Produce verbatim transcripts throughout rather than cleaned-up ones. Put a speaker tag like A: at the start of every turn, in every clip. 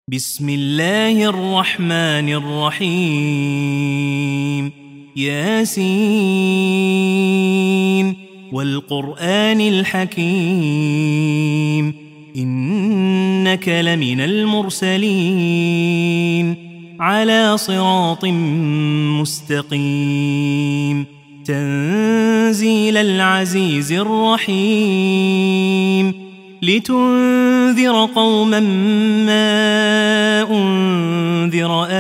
A: بسم الله الرحمن الرحيم ياسين والقرآن الحكيم إنك لمن المرسلين على صراط مستقيم تنزيل العزيز الرحيم لتنذر قوما ما أنذر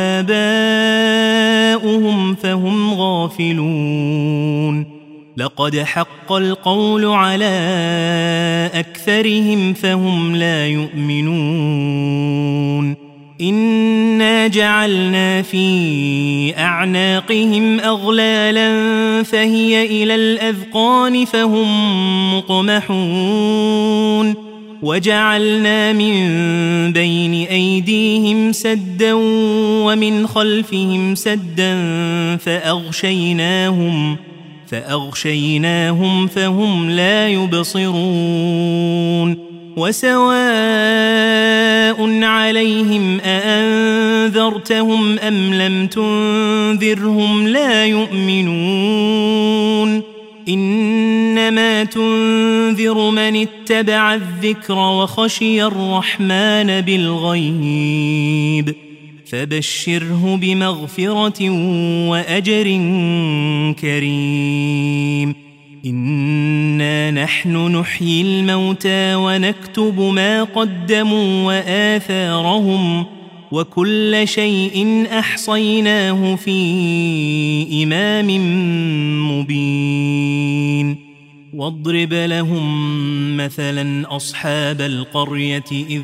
A: آباؤهم فهم غافلون لقد حق القول على أكثرهم فهم لا يؤمنون إنا جعلنا في أعناقهم أغلالا فهي إلى الأذقان فهم مقمحون وجعلنا من بين أيديهم سدا ومن خلفهم سدا فأغشيناهم فأغشيناهم فهم لا يبصرون وسواء عليهم أأنذرتهم أم لم تنذرهم لا يؤمنون إنما تنذر من اتبع الذكر وخشي الرحمن بالغيب فبشره بمغفرة وأجر كريم إنا نحن نحيي الموتى ونكتب ما قدموا وآثارهم وكل شيء أحصيناه في إمام مبين واضرب لهم مثلا أصحاب القرية إذ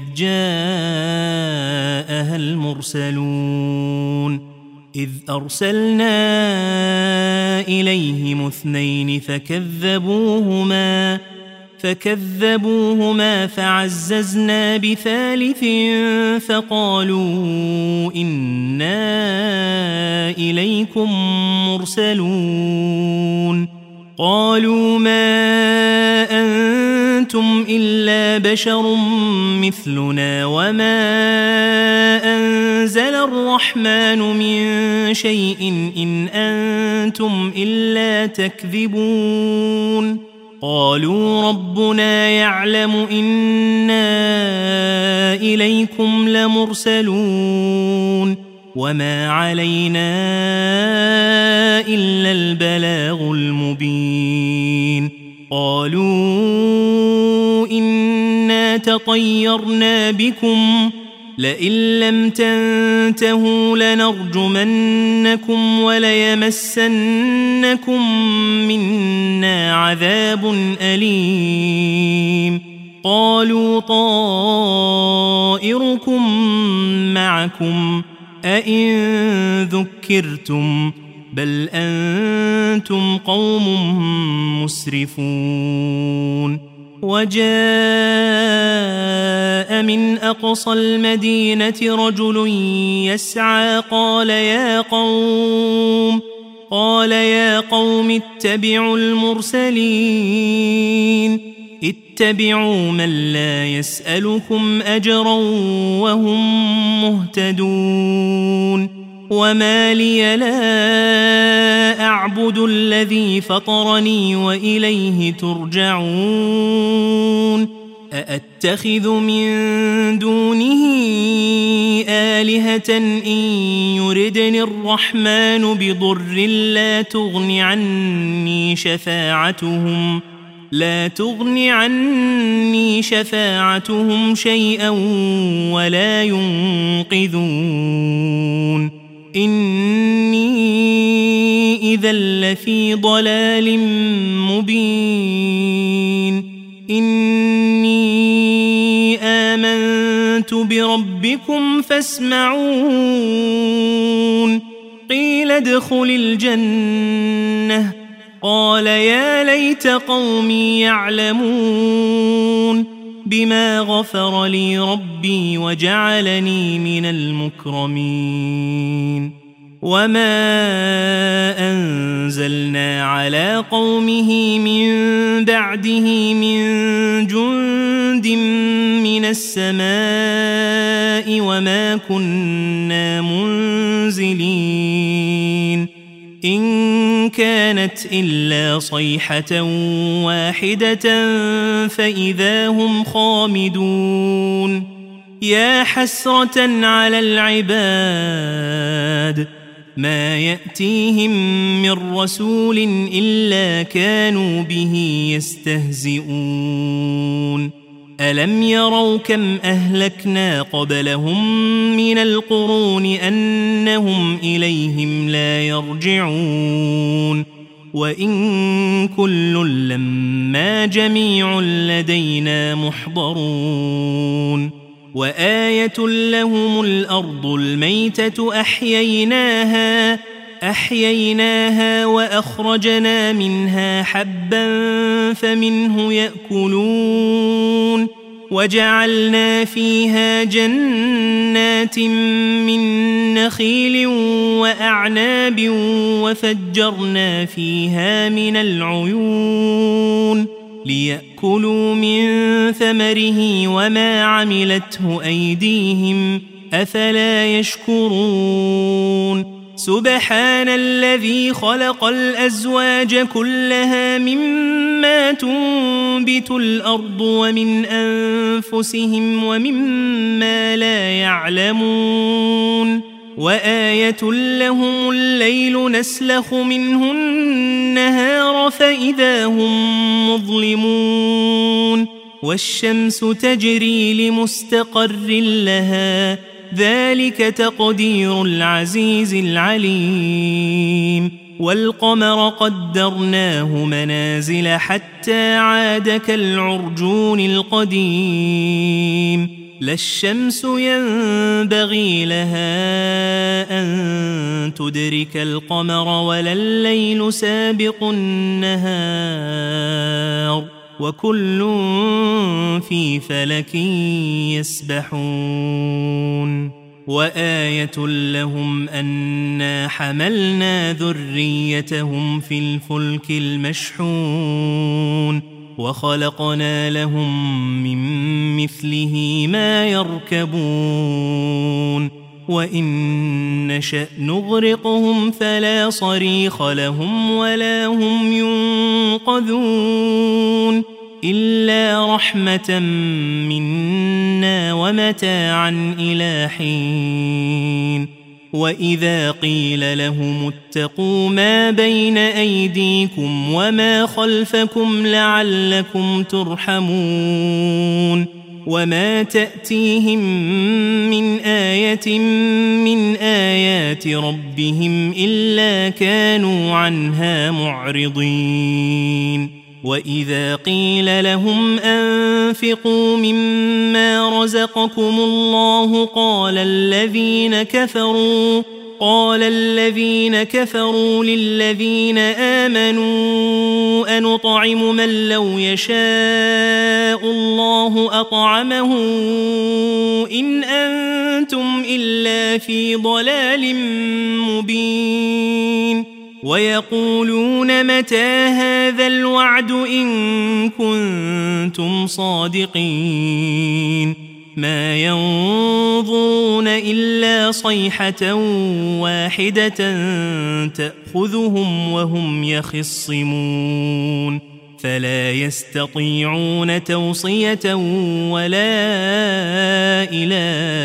A: جاءها المرسلون إذ أرسلنا إليهم اثنين فكذبوهما فكذبوهما فعززنا بثالث فقالوا إنا إليكم مرسلون قالوا ما أنتم إلا بشر مثلنا وما أنزل الرحمن من شيء إن أنتم إلا تكذبون قالوا ربنا يعلم إنا إليكم لمرسلون وما علينا إلا البلاغ المبين قالوا إنا تطيرنا بكم لئن لم تنتهوا لنرجمنكم وليمسنكم منا عذاب أليم قالوا طائركم معكم أئن ذكرتم بل أنتم قوم مسرفون وجاء من أقصى المدينة رجل يسعى قال يا قوم قال يا قوم اتبعوا المرسلين اتبعوا من لا يسألكم أجرا وهم مهتدون وما لي لا أعبد الذي فطرني وإليه ترجعون أأتخذ من دونه آلهة إن يردني الرحمن بضر لا تغن عني شفاعتهم لا تغن عني شفاعتهم شيئا ولا ينقذون إني إذا لفي ضلال مبين إني آمنت بربكم فاسمعون قيل ادخل الجنة قال يا ليت قومي يعلمون بما غفر لي ربي وجعلني من المكرمين وما أنزلنا على قومه من بعده من جند من من السماء وما كنا منزلين إن كانت إلا صيحة واحدة فإذا هم خامدون يا حسرة على العباد ما يأتيهم من رسول إلا كانوا به يستهزئون ألم يروا كم أهلكنا قبلهم من القرون أنهم إليهم لا يرجعون وإن كل لما جميع لدينا محضرون وآية لهم الأرض الميتة أحييناها أحييناها وأخرجنا منها حبا فمنه يأكلون وجعلنا فيها جنات من نخيل وأعناب وفجرنا فيها من العيون ليأكلوا من ثمره وما عملته أيديهم أفلا يشكرون سبحان الذي خلق الأزواج كلها مما تنبت الأرض ومن أنفسهم ومما لا يعلمون وآية لهم الليل نسلخ منه النهار فإذا هم مظلمون والشمس تجري لمستقر لها ذلك تقدير العزيز العليم والقمر قدرناه منازل حتى عاد كالعرجون القديم لا الشمس ينبغي لها أن تدرك القمر ولا الليل سابق النهار وكل في فلك يسبحون وآية لهم أنا حملنا ذريتهم في الفلك المشحون وخلقنا لهم من مثله ما يركبون وإن نشأ نغرقهم فلا صريخ لهم ولا هم ينقذون إلا رحمة منا ومتاعا إلى حين وإذا قيل لهم اتقوا ما بين أيديكم وما خلفكم لعلكم ترحمون وما تأتيهم من آية من آيات ربهم إلا كانوا عنها معرضين وإذا قيل لهم أنفقوا مما رزقكم الله قال الذين كفروا قال الذين كفروا للذين آمنوا أنطعم من لو يشاء الله أطعمه إن أنتم إلا في ضلال مبين ويقولون متى هذا الوعد إن كنتم صادقين ما ينظرون إلا صيحة واحدة تأخذهم وهم يخصمون فلا يستطيعون توصية ولا إلى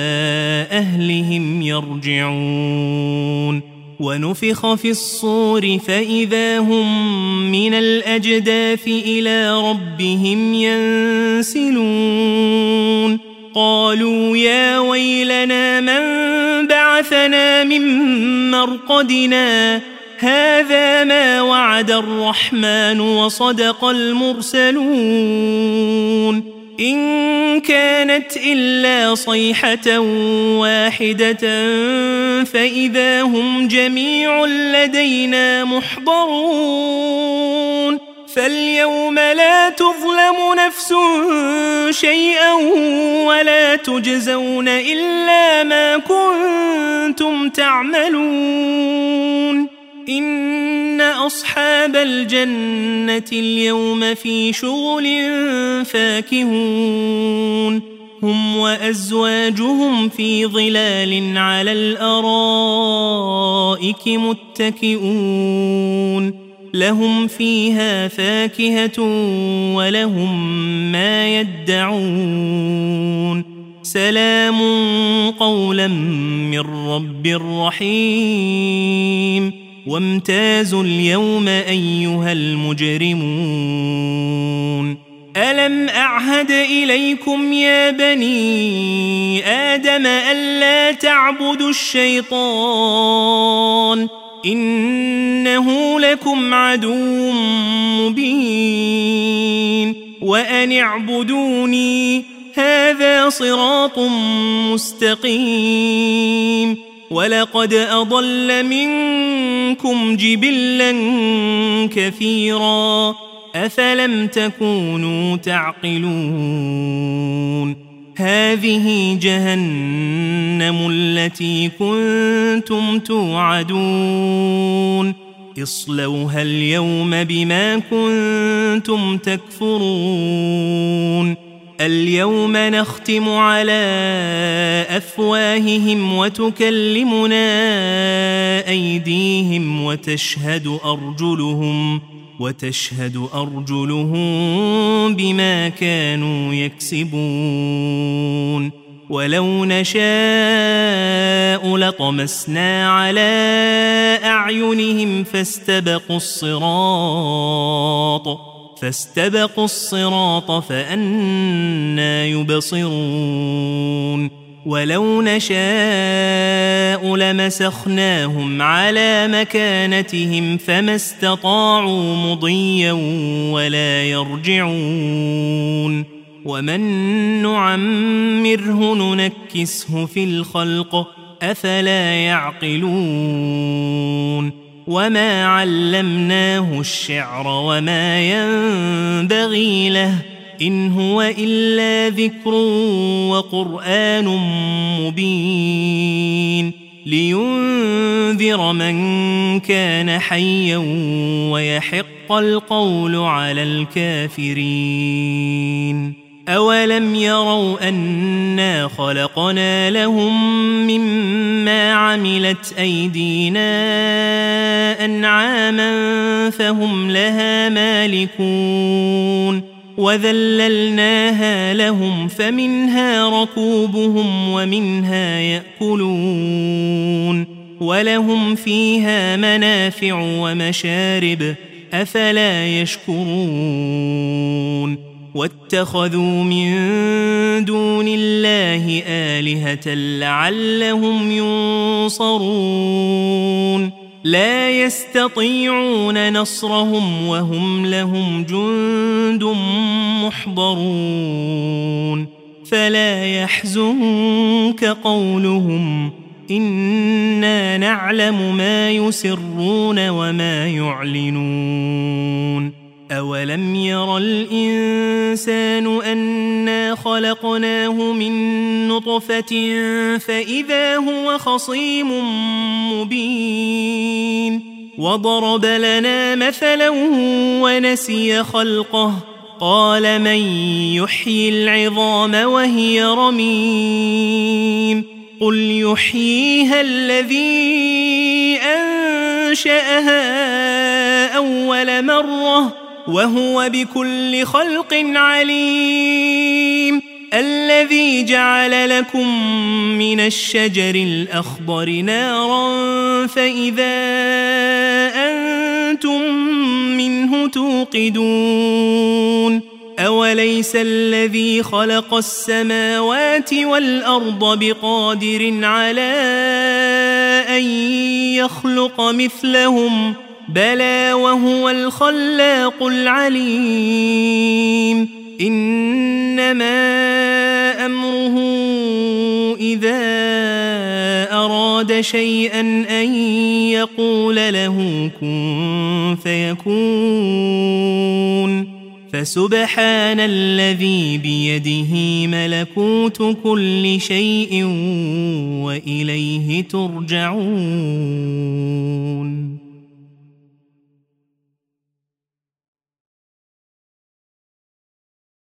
A: أهلهم يرجعون ونفخ في الصور فإذا هم من الأجداث إلى ربهم ينسلون قالوا يا ويلنا من بعثنا من مرقدنا هذا ما وعد الرحمن وصدق المرسلون إن كانت إلا صيحة واحدة فإذا هم جميع لدينا محضرون فاليوم لا تظلم نفس شيئا ولا تجزون إلا ما كنتم تعملون إن أصحاب الجنة اليوم في شغل فاكهون هم وأزواجهم في ظلال على الأرائك متكئون لهم فيها فاكهة ولهم ما يدعون سلام قولا من رب رحيم وامتازوا اليوم أيها المجرمون ألم أعهد إليكم يا بني آدم ألا تعبدوا الشيطان إنه لكم عدو مبين وأن اعبدوني هذا صراط مستقيم ولقد أضل منكم جبلا كثيرا أفلم تكونوا تعقلون هذه جهنم التي كنتم توعدون اصلوها اليوم بما كنتم تكفرون اليوم نختم على أفواههم وتكلمنا أيديهم وتشهد أرجلهم وتشهد أرجلهم بما كانوا يكسبون ولو نشاء لطمسنا على أعينهم فاستبقوا الصراط فاستبقوا الصراط فأنى يبصرون ولو نشاء لمسخناهم على مكانتهم فما استطاعوا مضيا ولا يرجعون ومن نعمره ننكسه في الخلق أفلا يعقلون وما علمناه الشعر وما ينبغي له إن هو إلا ذكر وقرآن مبين لينذر من كان حيا ويحق القول على الكافرين أولم يروا أنا خلقنا لهم مما عملت أيدينا أنعاما فهم لها مالكون وذللناها لهم فمنها ركوبهم ومنها يأكلون ولهم فيها منافع ومشارب أفلا يشكرون واتخذوا من دون الله آلهة لعلهم ينصرون لا يستطيعون نصرهم وهم لهم جند محضرون فلا يحزنك قولهم إنا نعلم ما يسرون وما يعلنون أولم ير الإنسان أنا خلقناه من نطفة فإذا هو خصيم مبين وضرب لنا مثلا ونسي خلقه قال من يحيي العظام وهي رميم قل يحييها الذي أنشأها أول مرة وهو بكل خلق عليم الذي جعل لكم من الشجر الأخضر نارا فإذا أنتم منه توقدون أوليس الذي خلق السماوات والأرض بقادر على أن يخلق مثلهم بلى وهو الخلاق العليم إنما أمره إذا أراد شيئا أن يقول له كن فيكون فسبحان الذي بيده ملكوت كل شيء وإليه ترجعون.